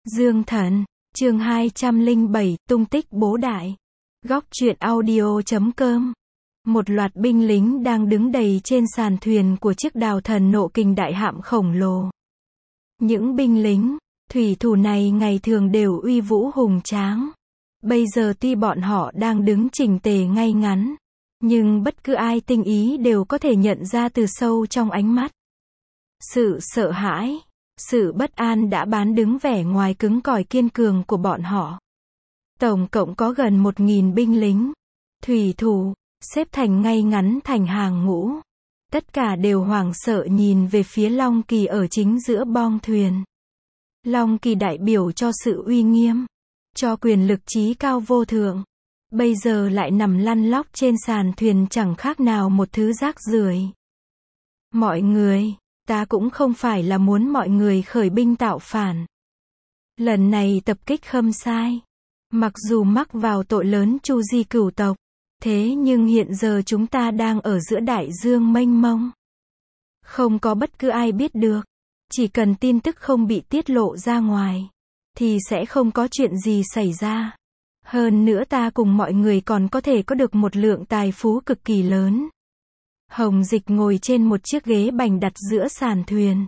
Dương Thần, chương 207, tung tích bố đại. Góc truyện audio.com. Một loạt binh lính đang đứng đầy trên sàn thuyền của chiếc đào thần nộ kình đại hạm khổng lồ. Những binh lính, thủy thủ này ngày thường đều uy vũ hùng tráng. Bây giờ tuy bọn họ đang đứng chỉnh tề ngay ngắn, nhưng bất cứ ai tinh ý đều có thể nhận ra từ sâu trong ánh mắt. Sự sợ hãi, sự bất an đã bán đứng vẻ ngoài cứng cỏi kiên cường của bọn họ. Tổng cộng có gần 1.000 binh lính, thủy thủ, xếp thành ngay ngắn thành hàng ngũ. Tất cả đều hoảng sợ nhìn về phía Long Kỳ ở chính giữa bong thuyền. Long Kỳ đại biểu cho sự uy nghiêm, cho quyền lực chí cao vô thượng. Bây giờ lại nằm lăn lóc trên sàn thuyền chẳng khác nào một thứ rác rưởi. Mọi người, ta cũng không phải là muốn mọi người khởi binh tạo phản. Lần này tập kích Khâm Sai, mặc dù mắc vào tội lớn chu di cửu tộc, thế nhưng hiện giờ chúng ta đang ở giữa đại dương mênh mông. Không có bất cứ ai biết được. Chỉ cần tin tức không bị tiết lộ ra ngoài, thì sẽ không có chuyện gì xảy ra. Hơn nữa ta cùng mọi người còn có thể có được một lượng tài phú cực kỳ lớn. Hồng Dịch ngồi trên một chiếc ghế bành đặt giữa sàn thuyền.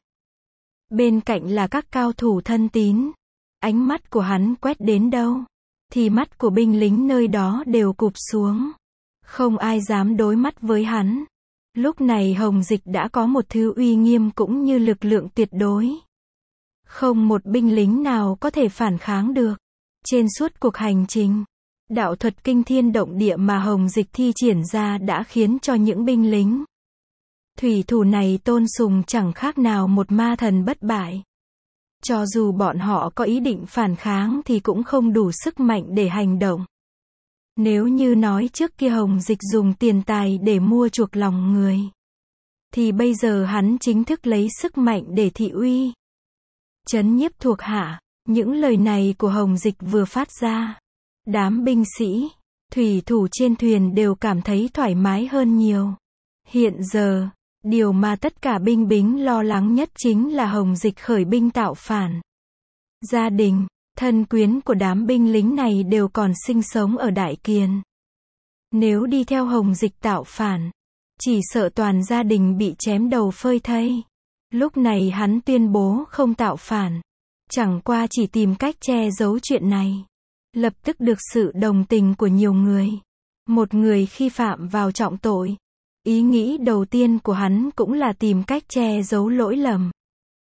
Bên cạnh là các cao thủ thân tín. Ánh mắt của hắn quét đến đâu, thì mắt của binh lính nơi đó đều cụp xuống. Không ai dám đối mắt với hắn. Lúc này Hồng Dịch đã có một thứ uy nghiêm cũng như lực lượng tuyệt đối. Không một binh lính nào có thể phản kháng được. Trên suốt cuộc hành trình, đạo thuật kinh thiên động địa mà Hồng Dịch thi triển ra đã khiến cho những binh lính thủy thủ này tôn sùng chẳng khác nào một ma thần bất bại. Cho dù bọn họ có ý định phản kháng thì cũng không đủ sức mạnh để hành động. Nếu như nói trước kia Hồng Dịch dùng tiền tài để mua chuộc lòng người, thì bây giờ hắn chính thức lấy sức mạnh để thị uy, trấn nhiếp thuộc hạ. Những lời này của Hồng Dịch vừa phát ra, đám binh sĩ, thủy thủ trên thuyền đều cảm thấy thoải mái hơn nhiều. Hiện giờ, điều mà tất cả binh lính lo lắng nhất chính là Hồng Dịch khởi binh tạo phản. Gia đình, thân quyến của đám binh lính này đều còn sinh sống ở Đại Kiền. Nếu đi theo Hồng Dịch tạo phản, chỉ sợ toàn gia đình bị chém đầu phơi thây. Lúc này hắn tuyên bố không tạo phản, chẳng qua chỉ tìm cách che giấu chuyện này, lập tức được sự đồng tình của nhiều người. Một người khi phạm vào trọng tội, ý nghĩ đầu tiên của hắn cũng là tìm cách che giấu lỗi lầm.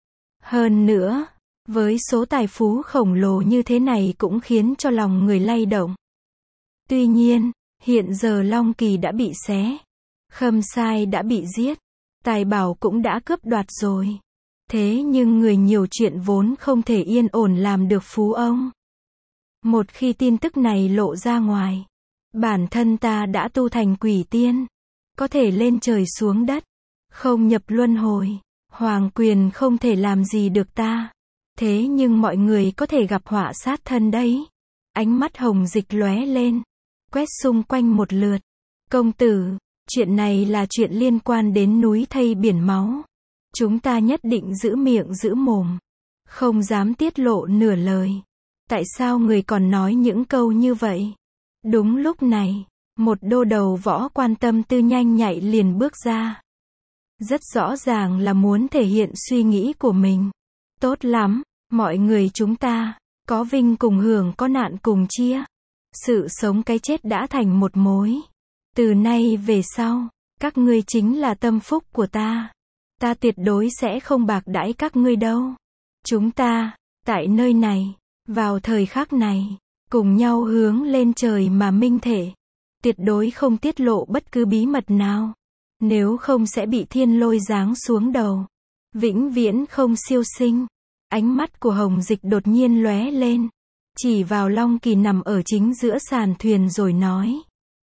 Hơn nữa, với số tài phú khổng lồ như thế này cũng khiến cho lòng người lay động. Tuy nhiên, hiện giờ Long Kỳ đã bị xé, Khâm Sai đã bị giết, tài bảo cũng đã cướp đoạt rồi. Thế nhưng người nhiều chuyện vốn không thể yên ổn làm được phú ông. Một khi tin tức này lộ ra ngoài, bản thân ta đã tu thành quỷ tiên, có thể lên trời xuống đất, không nhập luân hồi, hoàng quyền không thể làm gì được ta. Thế nhưng mọi người có thể gặp họa sát thân đấy. Ánh mắt Hồng Dịch lóe lên, quét xung quanh một lượt. Công tử, chuyện này là chuyện liên quan đến núi thây biển máu. Chúng ta nhất định giữ miệng giữ mồm, không dám tiết lộ nửa lời. Tại sao người còn nói những câu như vậy? Đúng lúc này, một đô đầu võ quan Tâm Tư nhanh nhạy liền bước ra. Rất rõ ràng là muốn thể hiện suy nghĩ của mình. Tốt lắm, mọi người chúng ta, có vinh cùng hưởng có nạn cùng chia. Sự sống cái chết đã thành một mối. Từ nay về sau, các ngươi chính là tâm phúc của ta. Ta tuyệt đối sẽ không bạc đãi các ngươi đâu. Chúng ta, tại nơi này, vào thời khắc này, cùng nhau hướng lên trời mà minh thể. Tuyệt đối không tiết lộ bất cứ bí mật nào. Nếu không sẽ bị thiên lôi giáng xuống đầu. Vĩnh viễn không siêu sinh. Ánh mắt của Hồng Dịch đột nhiên lóe lên, chỉ vào Long Kỳ nằm ở chính giữa sàn thuyền rồi nói.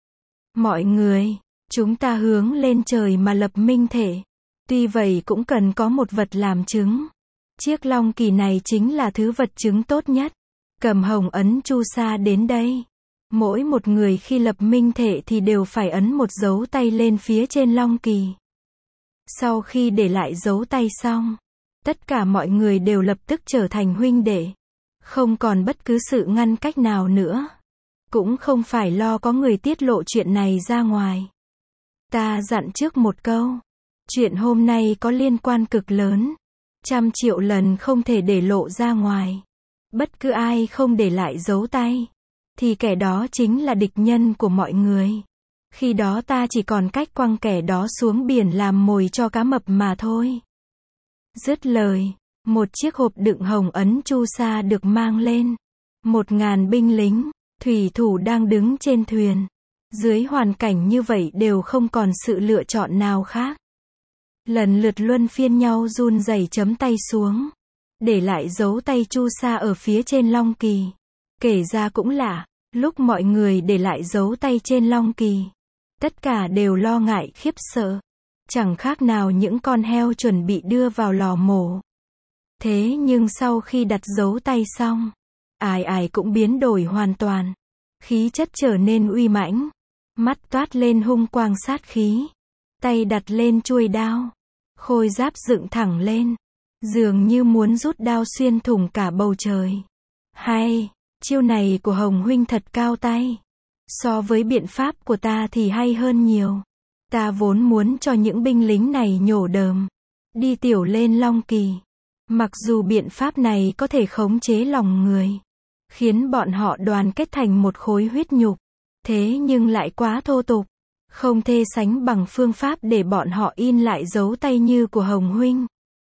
Mọi người, chúng ta hướng lên trời mà lập minh thể. Tuy vậy cũng cần có một vật làm chứng. Chiếc Long Kỳ này chính là thứ vật chứng tốt nhất. Cầm hồng ấn chu sa đến đây. Mỗi một người khi lập minh thể thì đều phải ấn một dấu tay lên phía trên Long Kỳ. Sau khi để lại dấu tay xong, tất cả mọi người đều lập tức trở thành huynh đệ. Không còn bất cứ sự ngăn cách nào nữa. Cũng không phải lo có người tiết lộ chuyện này ra ngoài. Ta dặn trước một câu. Chuyện hôm nay có liên quan cực lớn. 100 triệu lần không thể để lộ ra ngoài. Bất cứ ai không để lại dấu tay, thì kẻ đó chính là địch nhân của mọi người. Khi đó ta chỉ còn cách quăng kẻ đó xuống biển làm mồi cho cá mập mà thôi. Dứt lời, một chiếc hộp đựng hồng ấn chu sa được mang lên. 1000 binh lính, thủy thủ đang đứng trên thuyền. Dưới hoàn cảnh như vậy đều không còn sự lựa chọn nào khác. Lần lượt luân phiên nhau run rẩy chấm tay xuống, để lại dấu tay chu sa ở phía trên long kỳ. Kể ra cũng lạ, lúc mọi người để lại dấu tay trên long kỳ, tất cả đều lo ngại khiếp sợ. Chẳng khác nào những con heo chuẩn bị đưa vào lò mổ. Thế nhưng sau khi đặt dấu tay xong, ai ai cũng biến đổi hoàn toàn. Khí chất trở nên uy mãnh, mắt toát lên hung quang sát khí, tay đặt lên chuôi đao, khôi giáp dựng thẳng lên, dường như muốn rút đao xuyên thủng cả bầu trời. Hay, chiêu này của Hồng huynh thật cao tay. So với biện pháp của ta thì hay hơn nhiều. Ta vốn muốn cho những binh lính này nhổ đờm, đi tiểu lên long kỳ. Mặc dù biện pháp này có thể khống chế lòng người, khiến bọn họ đoàn kết thành một khối huyết nhục, thế nhưng lại quá thô tục, không thể sánh bằng phương pháp để bọn họ in lại dấu tay như của Hồng huynh.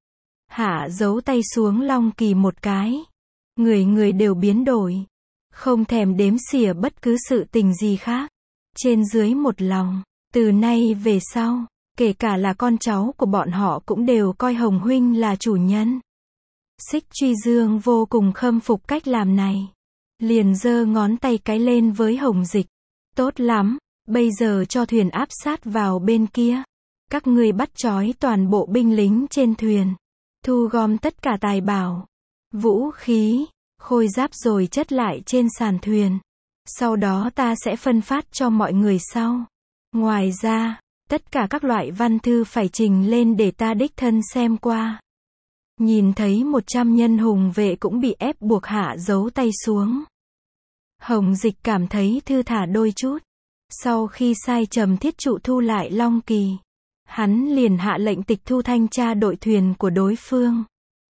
Hạ dấu tay xuống long kỳ một cái, người người đều biến đổi, không thèm đếm xỉa bất cứ sự tình gì khác. Trên dưới một lòng, từ nay về sau, kể cả là con cháu của bọn họ cũng đều coi Hồng huynh là chủ nhân. Xích Truy Dương vô cùng khâm phục cách làm này, liền giơ ngón tay cái lên với Hồng Dịch. Tốt lắm, bây giờ cho thuyền áp sát vào bên kia. Các ngươi bắt trói toàn bộ binh lính trên thuyền, thu gom tất cả tài bảo, vũ khí, khôi giáp rồi chất lại trên sàn thuyền. Sau đó ta sẽ phân phát cho mọi người sau. Ngoài ra, tất cả các loại văn thư phải trình lên để ta đích thân xem qua. Nhìn thấy 100 nhân hùng vệ cũng bị ép buộc hạ dấu tay xuống, Hồng Dịch cảm thấy thư thả đôi chút. Sau khi sai Trầm Thiết Trụ thu lại long kỳ, hắn liền hạ lệnh tịch thu thanh tra đội thuyền của đối phương.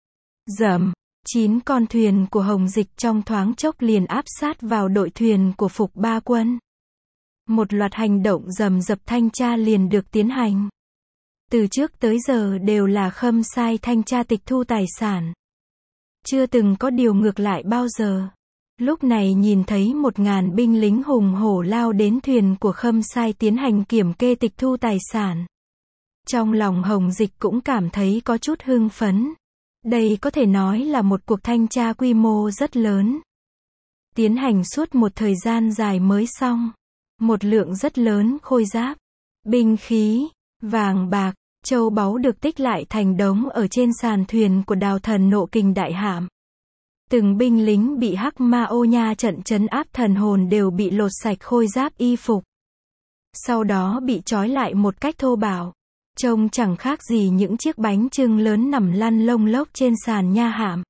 Dầm, 9 con thuyền của Hồng Dịch trong thoáng chốc liền áp sát vào đội thuyền của Phục Ba Quân. Một loạt hành động rầm rập thanh tra liền được tiến hành. Từ trước tới giờ đều là khâm sai thanh tra tịch thu tài sản. Chưa từng có điều ngược lại bao giờ. Lúc này nhìn thấy 1000 binh lính hùng hổ lao đến thuyền của khâm sai tiến hành kiểm kê tịch thu tài sản. Trong lòng Hồng Dịch cũng cảm thấy có chút hưng phấn. Đây có thể nói là một cuộc thanh tra quy mô rất lớn. Tiến hành suốt một thời gian dài mới xong. Một lượng rất lớn khôi giáp, binh khí, vàng bạc, châu báu được tích lại thành đống ở trên sàn thuyền của Đào Thần Nộ Kình Đại Hạm. Từng binh lính bị Hắc Ma Ô Nha trận trấn áp thần hồn đều bị lột sạch khôi giáp y phục. Sau đó bị trói lại một cách thô bạo. Trông chẳng khác gì những chiếc bánh chưng lớn nằm lăn lông lốc trên sàn nha hạm.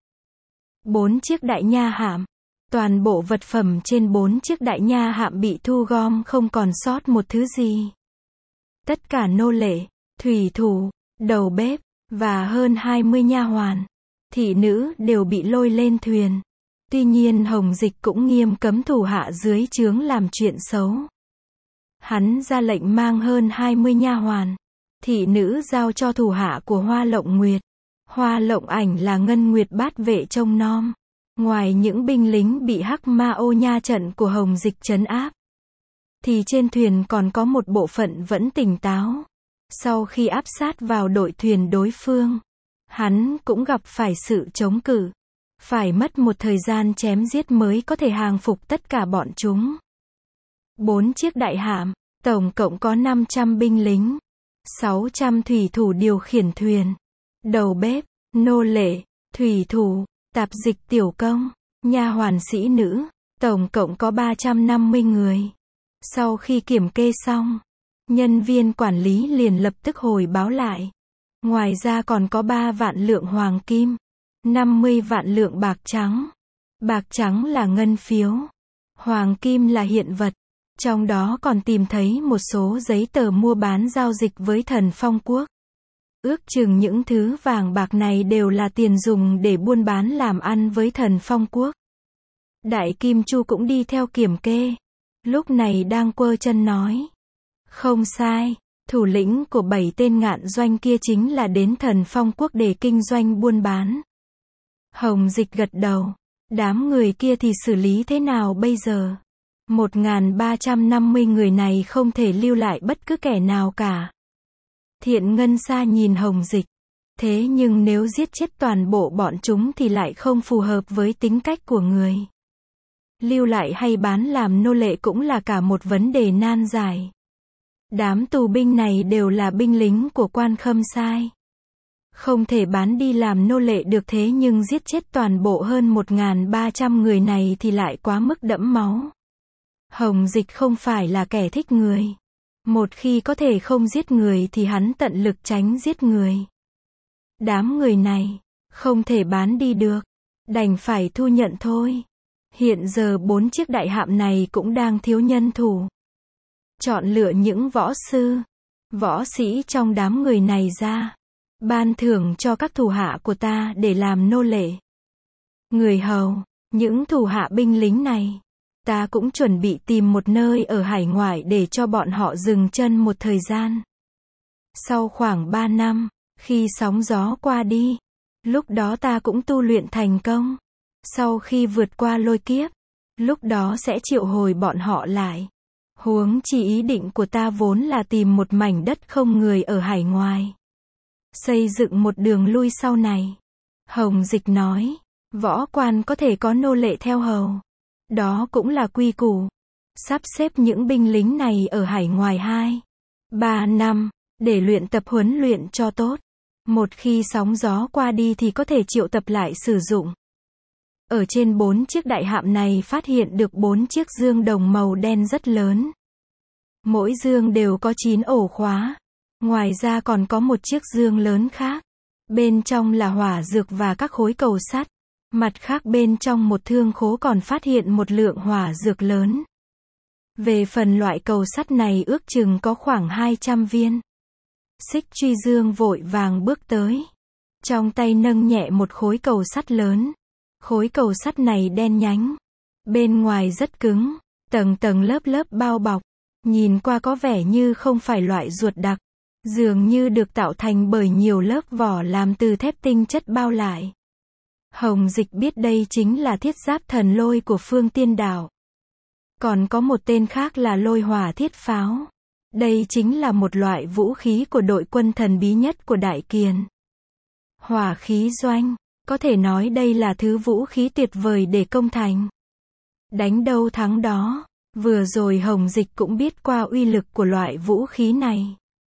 4 chiếc đại nha hạm. Toàn bộ vật phẩm trên 4 chiếc đại nha hạm bị thu gom không còn sót một thứ gì. Tất cả nô lệ, thủy thủ, đầu bếp, và hơn 20 nha hoàn, thị nữ đều bị lôi lên thuyền. Tuy nhiên Hồng Dịch cũng nghiêm cấm thủ hạ dưới trướng làm chuyện xấu. Hắn ra lệnh mang hơn 20 nha hoàn, thị nữ giao cho thủ hạ của Hoa Lộng Nguyệt. Hoa Lộng Ảnh là Ngân Nguyệt Bát vệ trông nom. Ngoài những binh lính bị Hắc Ma Ô Nha trận của Hồng Dịch trấn áp, thì trên thuyền còn có một bộ phận vẫn tỉnh táo. Sau khi áp sát vào đội thuyền đối phương, hắn cũng gặp phải sự chống cự. Phải mất một thời gian chém giết mới có thể hàng phục tất cả bọn chúng. 4 chiếc đại hạm, tổng cộng có 500 binh lính, 600 thủy thủ điều khiển thuyền, đầu bếp, nô lệ, thủy thủ, tạp dịch tiểu công, nha hoàn sĩ nữ, tổng cộng có 350 người. Sau khi kiểm kê xong, nhân viên quản lý liền lập tức hồi báo lại. Ngoài ra còn có 3 vạn lượng hoàng kim, 50 vạn lượng bạc trắng, Bạc trắng là ngân phiếu. Hoàng kim là hiện vật. Trong đó còn tìm thấy một số giấy tờ mua bán giao dịch với Thần Phong Quốc. Ước chừng những thứ vàng bạc này đều là tiền dùng để buôn bán làm ăn với Thần Phong Quốc. Đại Kim Chu cũng đi theo kiểm kê. Lúc này đang quơ chân nói. Không sai, thủ lĩnh của 7 tên ngạn doanh kia chính là đến Thần Phong Quốc để kinh doanh buôn bán. Hồng Dịch gật đầu. Đám người kia thì xử lý thế nào bây giờ? 1350 người này không thể lưu lại bất cứ kẻ nào cả. Thiện Ngân Sa nhìn Hồng Dịch. Thế nhưng nếu giết chết toàn bộ bọn chúng thì lại không phù hợp với tính cách của người. Lưu lại hay bán làm nô lệ cũng là cả một vấn đề nan giải. Đám tù binh này đều là binh lính của Quan Khâm Sai. Không thể bán đi làm nô lệ được, thế nhưng giết chết toàn bộ hơn 1300 người này thì lại quá mức đẫm máu. Hồng Dịch không phải là kẻ thích người. Một khi có thể không giết người thì hắn tận lực tránh giết người. Đám người này không thể bán đi được, đành phải thu nhận thôi. Hiện giờ 4 chiếc đại hạm này cũng đang thiếu nhân thủ. Chọn lựa những võ sư, võ sĩ trong đám người này ra, ban thưởng cho các thủ hạ của ta để làm nô lệ. Người hầu, những thủ hạ binh lính này, ta cũng chuẩn bị tìm một nơi ở hải ngoại để cho bọn họ dừng chân một thời gian. Sau khoảng 3 năm, khi sóng gió qua đi, lúc đó ta cũng tu luyện thành công. Sau khi vượt qua lôi kiếp, lúc đó sẽ triệu hồi bọn họ lại. Huống chi ý định của ta vốn là tìm một mảnh đất không người ở hải ngoài. Xây dựng một đường lui sau này. Hồng Dịch nói, võ quan có thể có nô lệ theo hầu. Đó cũng là quy củ. Sắp xếp những binh lính này ở hải ngoài 2-3 năm, để luyện tập huấn luyện cho tốt. Một khi sóng gió qua đi thì có thể triệu tập lại sử dụng. Ở trên 4 chiếc đại hạm này phát hiện được 4 chiếc dương đồng màu đen rất lớn. Mỗi dương đều có 9 ổ khóa. Ngoài ra còn có một chiếc dương lớn khác. Bên trong là hỏa dược và các khối cầu sắt. Mặt khác bên trong một thương khố còn phát hiện một lượng hỏa dược lớn. Về phần loại cầu sắt này ước chừng có khoảng 200 viên. Xích Truy Dương vội vàng bước tới. Trong tay nâng nhẹ một khối cầu sắt lớn. Khối cầu sắt này đen nhánh. Bên ngoài rất cứng, tầng tầng lớp lớp bao bọc. Nhìn qua có vẻ như không phải loại ruột đặc. Dường như được tạo thành bởi nhiều lớp vỏ làm từ thép tinh chất bao lại. Hồng Dịch biết đây chính là thiết giáp thần lôi của Phương Tiên Đảo. Còn có một tên khác là lôi hỏa thiết pháo. Đây chính là một loại vũ khí của đội quân thần bí nhất của Đại Kiền. Hỏa khí doanh, có thể nói đây là thứ vũ khí tuyệt vời để công thành. Đánh đâu thắng đó. Vừa rồi Hồng Dịch cũng biết qua uy lực của loại vũ khí này.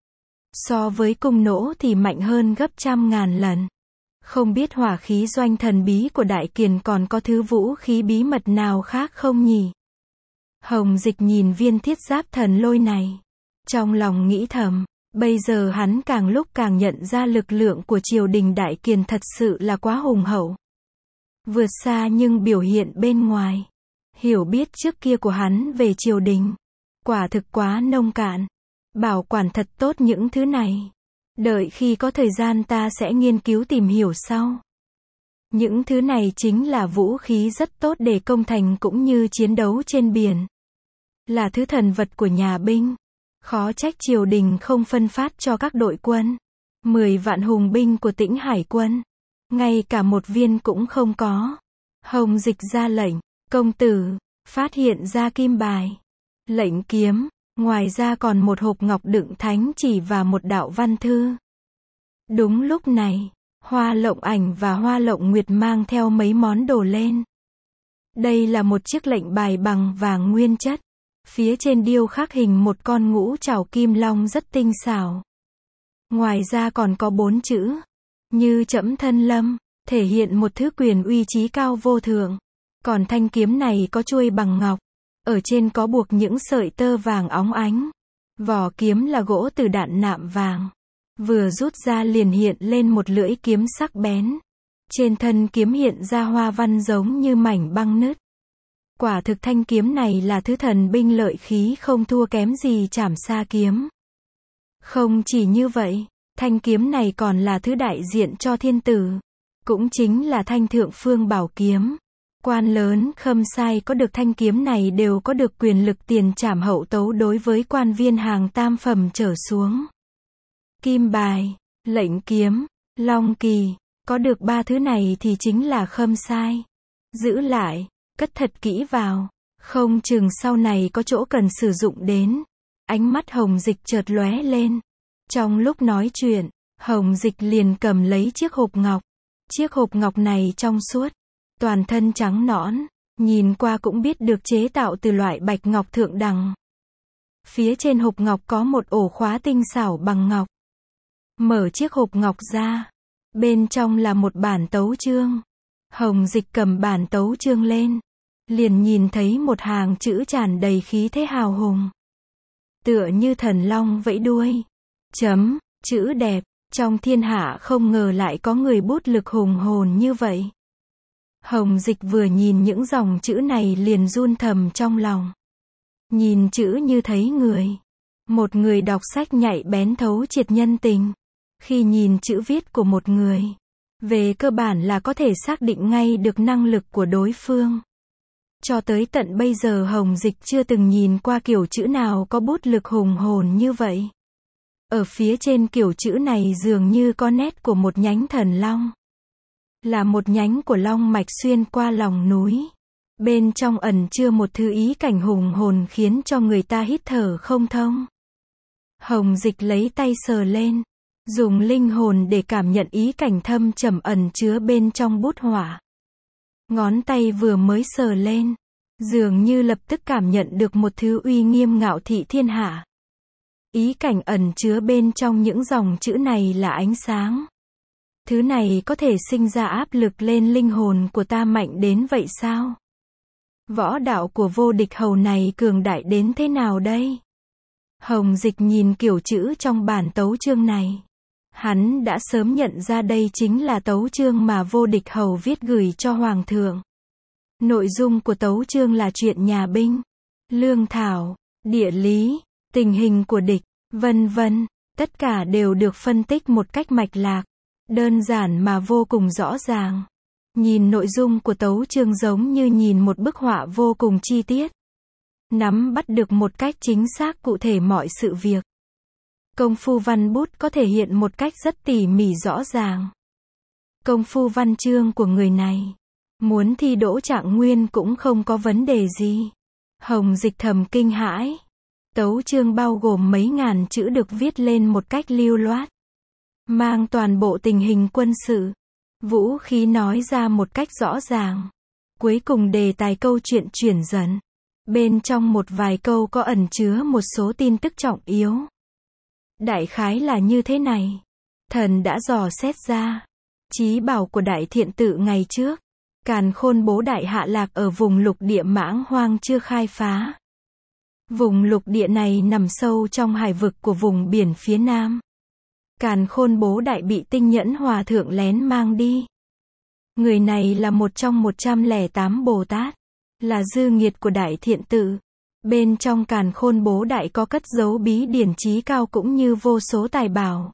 So với cung nỗ thì mạnh hơn gấp trăm ngàn lần. Không biết hỏa khí doanh thần bí của Đại Kiền còn có thứ vũ khí bí mật nào khác không nhỉ? Hồng Dịch nhìn viên thiết giáp thần lôi này. Trong lòng nghĩ thầm, bây giờ hắn càng lúc càng nhận ra lực lượng của triều đình Đại Kiền thật sự là quá hùng hậu. Vượt xa nhưng biểu hiện bên ngoài. Hiểu biết trước kia của hắn về triều đình, quả thực quá nông cạn. Bảo quản thật tốt những thứ này. Đợi khi có thời gian ta sẽ nghiên cứu tìm hiểu sau. Những thứ này chính là vũ khí rất tốt để công thành cũng như chiến đấu trên biển. Là thứ thần vật của nhà binh. Khó trách triều đình không phân phát cho các đội quân. 10 vạn hùng binh của Tĩnh Hải quân. Ngay cả một viên cũng không có. Hồng Dịch ra lệnh, công tử, phát hiện ra kim bài. Lệnh kiếm. Ngoài ra còn một hộp ngọc đựng thánh chỉ và một đạo văn thư. Đúng lúc này, Hoa Lộng Ảnh và Hoa Lộng Nguyệt mang theo mấy món đồ lên. Đây là một chiếc lệnh bài bằng vàng nguyên chất. Phía trên điêu khắc hình một con ngũ trảo kim long rất tinh xảo. Ngoài ra còn có 4 chữ. Như Trẫm Thân Lâm, thể hiện một thứ quyền uy trí cao vô thượng. Còn thanh kiếm này có chuôi bằng ngọc. Ở trên có buộc những sợi tơ vàng óng ánh. Vỏ kiếm là gỗ từ đạn nạm vàng. Vừa rút ra liền hiện lên một lưỡi kiếm sắc bén. Trên thân kiếm hiện ra hoa văn giống như mảnh băng nứt. Quả thực thanh kiếm này là thứ thần binh lợi khí không thua kém gì Trảm Sa kiếm. Không chỉ như vậy, thanh kiếm này còn là thứ đại diện cho thiên tử. Cũng chính là thanh thượng phương bảo kiếm. Quan lớn Khâm Sai có được thanh kiếm này đều có được quyền lực tiền trảm hậu tấu đối với quan viên hàng tam phẩm trở xuống. Kim bài, lệnh kiếm, long kỳ, có được ba thứ này thì chính là Khâm Sai. Giữ lại, cất thật kỹ vào, không chừng sau này có chỗ cần sử dụng đến. Ánh mắt Hồng Dịch chợt lóe lên. Trong lúc nói chuyện, Hồng Dịch liền cầm lấy chiếc hộp ngọc. Chiếc hộp ngọc này trong suốt, toàn thân trắng nõn, nhìn qua cũng biết được chế tạo từ loại bạch ngọc thượng đẳng. Phía trên hộp ngọc có một ổ khóa tinh xảo bằng ngọc. Mở chiếc hộp ngọc ra, bên trong là một bản tấu chương. Hồng Dịch cầm bản tấu chương lên, liền nhìn thấy một hàng chữ tràn đầy khí thế hào hùng. Tựa như thần long vẫy đuôi. Chấm, chữ đẹp, trong thiên hạ không ngờ lại có người bút lực hùng hồn như vậy. Hồng Dịch vừa nhìn những dòng chữ này liền run thầm trong lòng. Nhìn chữ như thấy người. Một người đọc sách nhạy bén thấu triệt nhân tình. Khi nhìn chữ viết của một người, về cơ bản là có thể xác định ngay được năng lực của đối phương. Cho tới tận bây giờ Hồng Dịch chưa từng nhìn qua kiểu chữ nào có bút lực hùng hồn như vậy. Ở phía trên kiểu chữ này dường như có nét của một nhánh thần long. Là một nhánh của long mạch xuyên qua lòng núi. Bên trong ẩn chứa một thứ ý cảnh hùng hồn khiến cho người ta hít thở không thông. Hồng Dịch lấy tay sờ lên, dùng linh hồn để cảm nhận ý cảnh thâm trầm ẩn chứa bên trong bút họa. Ngón tay vừa mới sờ lên, dường như lập tức cảm nhận được một thứ uy nghiêm ngạo thị thiên hạ. Ý cảnh ẩn chứa bên trong những dòng chữ này là ánh sáng. Thứ này có thể sinh ra áp lực lên linh hồn của ta mạnh đến vậy sao? Võ đạo của Vô Địch Hầu này cường đại đến thế nào đây? Hồng Dịch nhìn kiểu chữ trong bản tấu chương này. Hắn đã sớm nhận ra đây chính là tấu chương mà Vô Địch Hầu viết gửi cho Hoàng thượng. Nội dung của tấu chương là chuyện nhà binh, lương thảo, địa lý, tình hình của địch, vân vân, tất cả đều được phân tích một cách mạch lạc, đơn giản mà vô cùng rõ ràng. Nhìn nội dung của tấu chương giống như nhìn một bức họa vô cùng chi tiết. Nắm bắt được một cách chính xác cụ thể mọi sự việc. Công phu văn bút có thể hiện một cách rất tỉ mỉ rõ ràng. Công phu văn chương của người này, muốn thi đỗ trạng nguyên cũng không có vấn đề gì. Hồng Dịch thầm kinh hãi. Tấu chương bao gồm mấy ngàn chữ được viết lên một cách lưu loát. Mang toàn bộ tình hình quân sự, vũ khí nói ra một cách rõ ràng. Cuối cùng đề tài câu chuyện chuyển dần. Bên trong một vài câu có ẩn chứa một số tin tức trọng yếu. Đại khái là như thế này. Thần đã dò xét ra. Chí bảo của Đại Thiện Tự ngày trước. Càn Khôn Bố Đại hạ lạc ở vùng lục địa Mãng Hoang chưa khai phá. Vùng lục địa này nằm sâu trong hải vực của vùng biển phía Nam. Càn Khôn Bố Đại bị Tinh Nhẫn Hòa Thượng lén mang đi. Người này là một trong 108 Bồ Tát. Là dư nghiệt của Đại Thiện Tự. Bên trong Càn Khôn Bố Đại có cất giấu bí điển chí cao cũng như vô số tài bảo.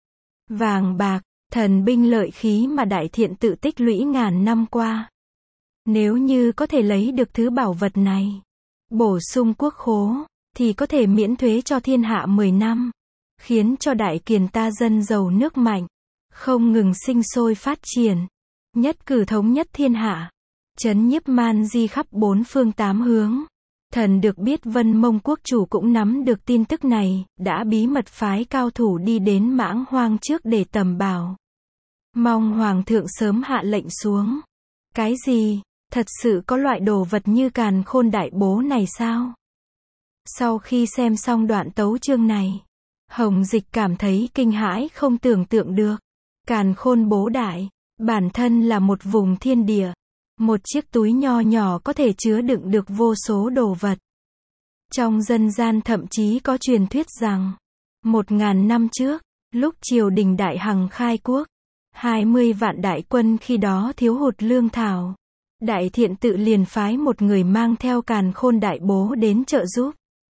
Vàng bạc, thần binh lợi khí mà Đại Thiện Tự tích lũy ngàn năm qua. Nếu như có thể lấy được thứ bảo vật này, bổ sung quốc khố, thì có thể miễn thuế cho thiên hạ 10 năm. Khiến cho Đại Kiền ta dân giàu nước mạnh, không ngừng sinh sôi phát triển. Nhất cử thống nhất thiên hạ. Trấn nhiếp man di khắp bốn phương tám hướng. Thần được biết Vân Mông quốc chủ cũng nắm được tin tức này, đã bí mật phái cao thủ đi đến Mãng Hoang trước để tầm bảo. Mong Hoàng thượng sớm hạ lệnh xuống. Cái gì? Thật sự có loại đồ vật như Càn Khôn Đại Bố này sao? Sau khi xem xong đoạn tấu chương này, Hồng Dịch cảm thấy kinh hãi không tưởng tượng được. Càn Khôn Bố Đại, bản thân là một vùng thiên địa. Một chiếc túi nho nhỏ có thể chứa đựng được vô số đồ vật. Trong dân gian thậm chí có truyền thuyết rằng, 1000 năm trước, lúc triều đình Đại Hằng khai quốc, 20 vạn đại quân khi đó thiếu hụt lương thảo. Đại Thiện tự liền phái một người mang theo Càn Khôn Đại Bố đến trợ giúp.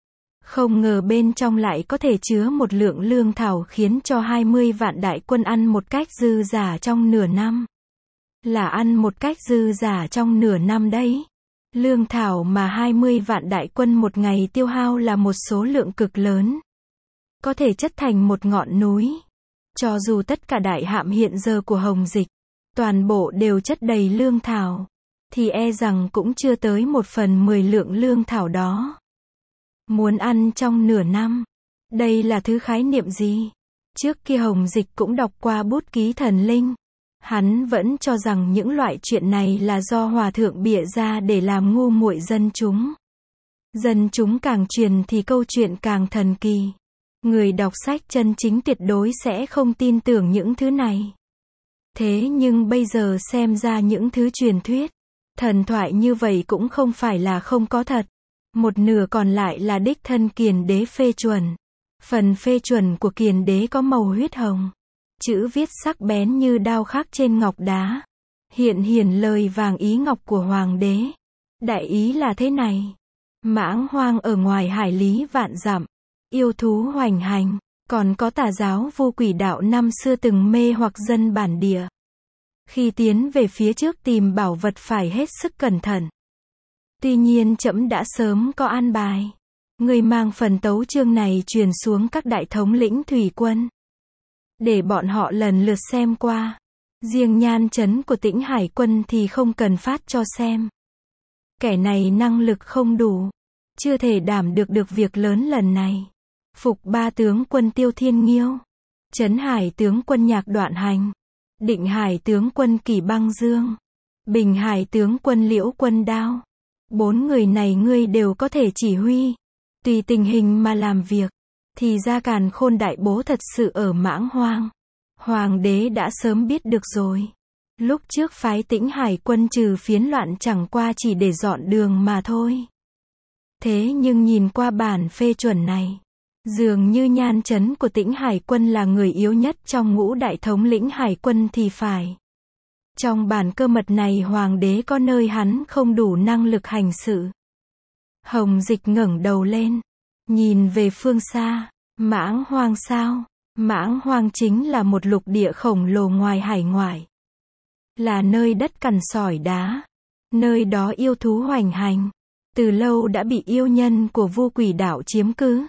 Không ngờ bên trong lại có thể chứa một lượng lương thảo khiến cho 20 vạn đại quân ăn một cách dư dả trong nửa năm. Là ăn một cách dư dả trong nửa năm đấy. Lương thảo mà 20 vạn đại quân một ngày tiêu hao là một số lượng cực lớn. Có thể chất thành một ngọn núi. Cho dù tất cả đại hạm hiện giờ của Hồng Dịch, toàn bộ đều chất đầy lương thảo, thì e rằng cũng chưa tới 1/10 lượng lương thảo đó. Muốn ăn trong nửa năm. Đây là thứ khái niệm gì? Trước kia Hồng Dịch cũng đọc qua bút ký thần linh. Hắn vẫn cho rằng những loại chuyện này là do hòa thượng bịa ra để làm ngu muội dân chúng. Dân chúng càng truyền thì câu chuyện càng thần kỳ. Người đọc sách chân chính tuyệt đối sẽ không tin tưởng những thứ này. Thế nhưng bây giờ xem ra những thứ truyền thuyết, thần thoại như vậy cũng không phải là không có thật. Một nửa còn lại là đích thân Kiền Đế phê chuẩn. Phần phê chuẩn của Kiền Đế có màu huyết hồng. Chữ viết sắc bén như đao khắc trên ngọc đá. Hiện hiển lời vàng ý ngọc của Hoàng đế. Đại ý là thế này. Mãng hoang ở ngoài hải lý vạn dặm. Yêu thú hoành hành. Còn có tà giáo vô quỷ đạo năm xưa từng mê hoặc dân bản địa. Khi tiến về phía trước tìm bảo vật phải hết sức cẩn thận. Tuy nhiên trẫm đã sớm có an bài. Người mang phần tấu chương này truyền xuống các đại thống lĩnh thủy quân. Để bọn họ lần lượt xem qua. Riêng nhan chấn của Tĩnh Hải quân thì không cần phát cho xem. Kẻ này năng lực không đủ. Chưa thể đảm được việc lớn lần này. Phục ba tướng quân Tiêu Thiên Nghiêu. Trấn Hải tướng quân Nhạc Đoạn Hành. Định Hải tướng quân Kỷ Băng Dương. Bình Hải tướng quân Liễu Quân Đao. 4 người này ngươi đều có thể chỉ huy. Tùy tình hình mà làm việc. Thì ra Càn Khôn Đại Bố thật sự ở Mãng Hoang. Hoàng đế đã sớm biết được rồi. Lúc trước phái Tĩnh Hải quân trừ phiến loạn chẳng qua chỉ để dọn đường mà thôi. Thế nhưng nhìn qua bản phê chuẩn này, dường như nhan chấn của Tĩnh Hải quân là người yếu nhất trong ngũ đại thống lĩnh hải quân thì phải. Trong bản cơ mật này hoàng đế có nơi hắn không đủ năng lực hành sự. Hồng Dịch ngẩng đầu lên, nhìn về phương xa. Mãng Hoang sao? Mãng Hoang chính là một lục địa khổng lồ ngoài hải ngoại. Là nơi đất cằn sỏi đá. Nơi đó yêu thú hoành hành. Từ lâu đã bị yêu nhân của Vu Quỷ đạo chiếm cứ.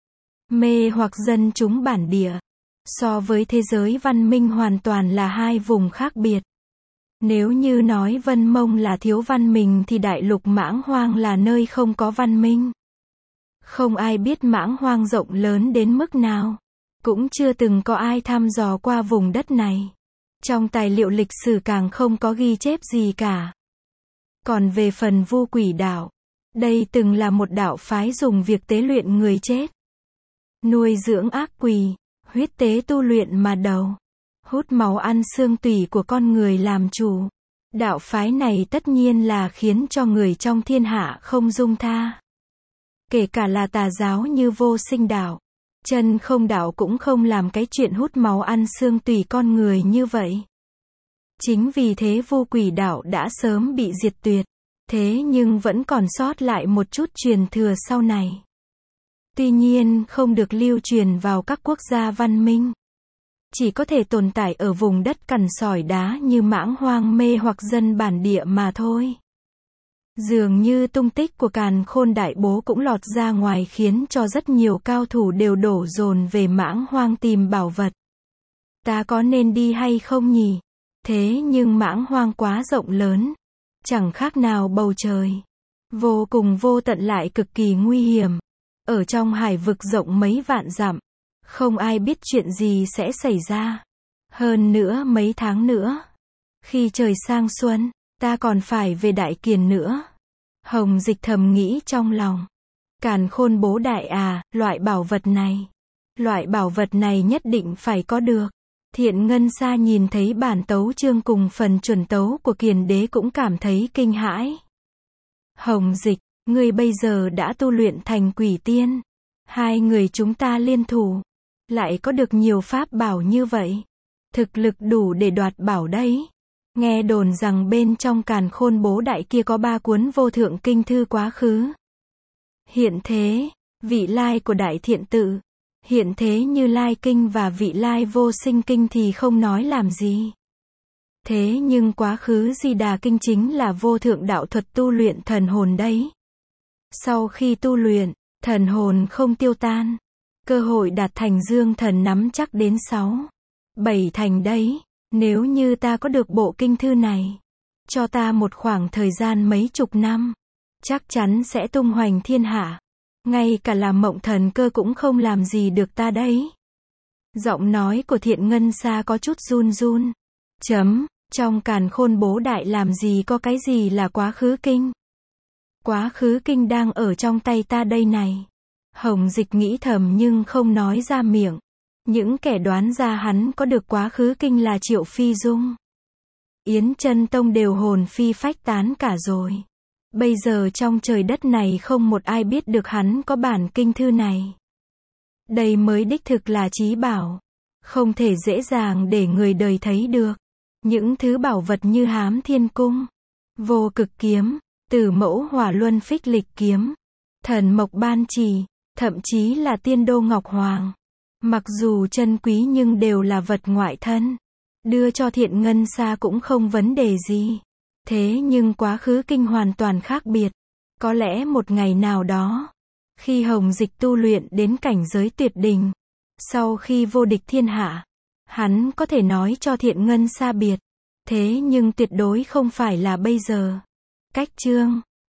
Mê hoặc dân chúng bản địa. So với thế giới văn minh hoàn toàn là hai vùng khác biệt. Nếu như nói Vân Mông là thiếu văn minh thì đại lục Mãng Hoang là nơi không có văn minh. Không ai biết Mãng Hoang rộng lớn đến mức nào. Cũng chưa từng có ai thăm dò qua vùng đất này. Trong tài liệu lịch sử càng không có ghi chép gì cả. Còn về phần Vu Quỷ đạo, đây từng là một đạo phái dùng việc tế luyện người chết. Nuôi dưỡng ác quỷ, huyết tế tu luyện mà đầu. Hút máu ăn xương tủy của con người làm chủ. Đạo phái này tất nhiên là khiến cho người trong thiên hạ không dung tha. Kể cả là tà giáo như Vô Sinh đạo, Chân Không đạo cũng không làm cái chuyện hút máu ăn xương tủy con người như vậy. Chính vì thế Vô Quỷ đạo đã sớm bị diệt tuyệt. Thế nhưng vẫn còn sót lại một chút truyền thừa sau này. Tuy nhiên không được lưu truyền vào các quốc gia văn minh. Chỉ có thể tồn tại ở vùng đất cằn sỏi đá như Mãng Hoang mê hoặc dân bản địa mà thôi. Dường như tung tích của Càn Khôn Đại Bố cũng lọt ra ngoài khiến cho rất nhiều cao thủ đều đổ dồn về Mãng Hoang tìm bảo vật. Ta có nên đi hay không nhỉ? Thế nhưng Mãng Hoang quá rộng lớn. Chẳng khác nào bầu trời. Vô cùng vô tận lại cực kỳ nguy hiểm. Ở trong hải vực rộng mấy vạn dặm. Không ai biết chuyện gì sẽ xảy ra. Hơn nữa mấy tháng nữa. Khi trời sang xuân, ta còn phải về Đại Kiền nữa. Hồng Dịch thầm nghĩ trong lòng. Càn Khôn Bố đại à, loại bảo vật này nhất định phải có được. Thiện Ngân Sa nhìn thấy bản tấu chương cùng phần chuẩn tấu của Kiền Đế cũng cảm thấy kinh hãi. Hồng Dịch, ngươi bây giờ đã tu luyện thành quỷ tiên. Hai người chúng ta liên thủ, lại có được nhiều pháp bảo như vậy. thực lực đủ để đoạt bảo đấy. Nghe đồn rằng bên trong càn khôn bố đại kia có 3 cuốn vô thượng kinh thư quá khứ. Hiện thế, vị lai của đại thiện tự. Hiện thế Như Lai kinh và vị lai vô sinh kinh thì không nói làm gì. Thế nhưng quá khứ Di Đà kinh chính là vô thượng đạo thuật tu luyện thần hồn đấy. Sau khi tu luyện, thần hồn không tiêu tan. Cơ hội đạt thành dương thần nắm chắc đến 6, 7 thành đấy. Nếu như ta có được bộ kinh thư này, cho ta một khoảng thời gian mấy chục năm, chắc chắn sẽ tung hoành thiên hạ. Ngay cả là Mộng Thần Cơ cũng không làm gì được ta đấy. Giọng nói của Thiện Ngân Sa có chút run run. Trong càn khôn bố đại làm gì có cái gì là quá khứ kinh. Quá khứ kinh đang ở trong tay ta đây này. Hồng Dịch nghĩ thầm nhưng không nói ra miệng. Những kẻ đoán ra hắn có được quá khứ kinh là Triệu Phi Dung, Yến Chân Tông đều hồn phi phách tán cả rồi. Bây giờ trong trời đất này không một ai biết được hắn có bản kinh thư này. Đây mới đích thực là chí bảo. Không thể dễ dàng để người đời thấy được. Những thứ bảo vật như Hám Thiên Cung, Vô Cực Kiếm, Tử Mẫu Hỏa Luân Phích Lịch Kiếm, Thần Mộc Ban Chỉ, thậm chí là Tiên Đô Ngọc Hoàng. Mặc dù chân quý nhưng đều là vật ngoại thân. Đưa cho Thiện Ngân Sa cũng không vấn đề gì. Thế nhưng quá khứ kinh hoàn toàn khác biệt. Có lẽ một ngày nào đó, khi Hồng Dịch tu luyện đến cảnh giới tuyệt đỉnh, sau khi vô địch thiên hạ, hắn có thể nói cho Thiện Ngân Sa biệt. Thế nhưng tuyệt đối không phải là bây giờ. Cách chương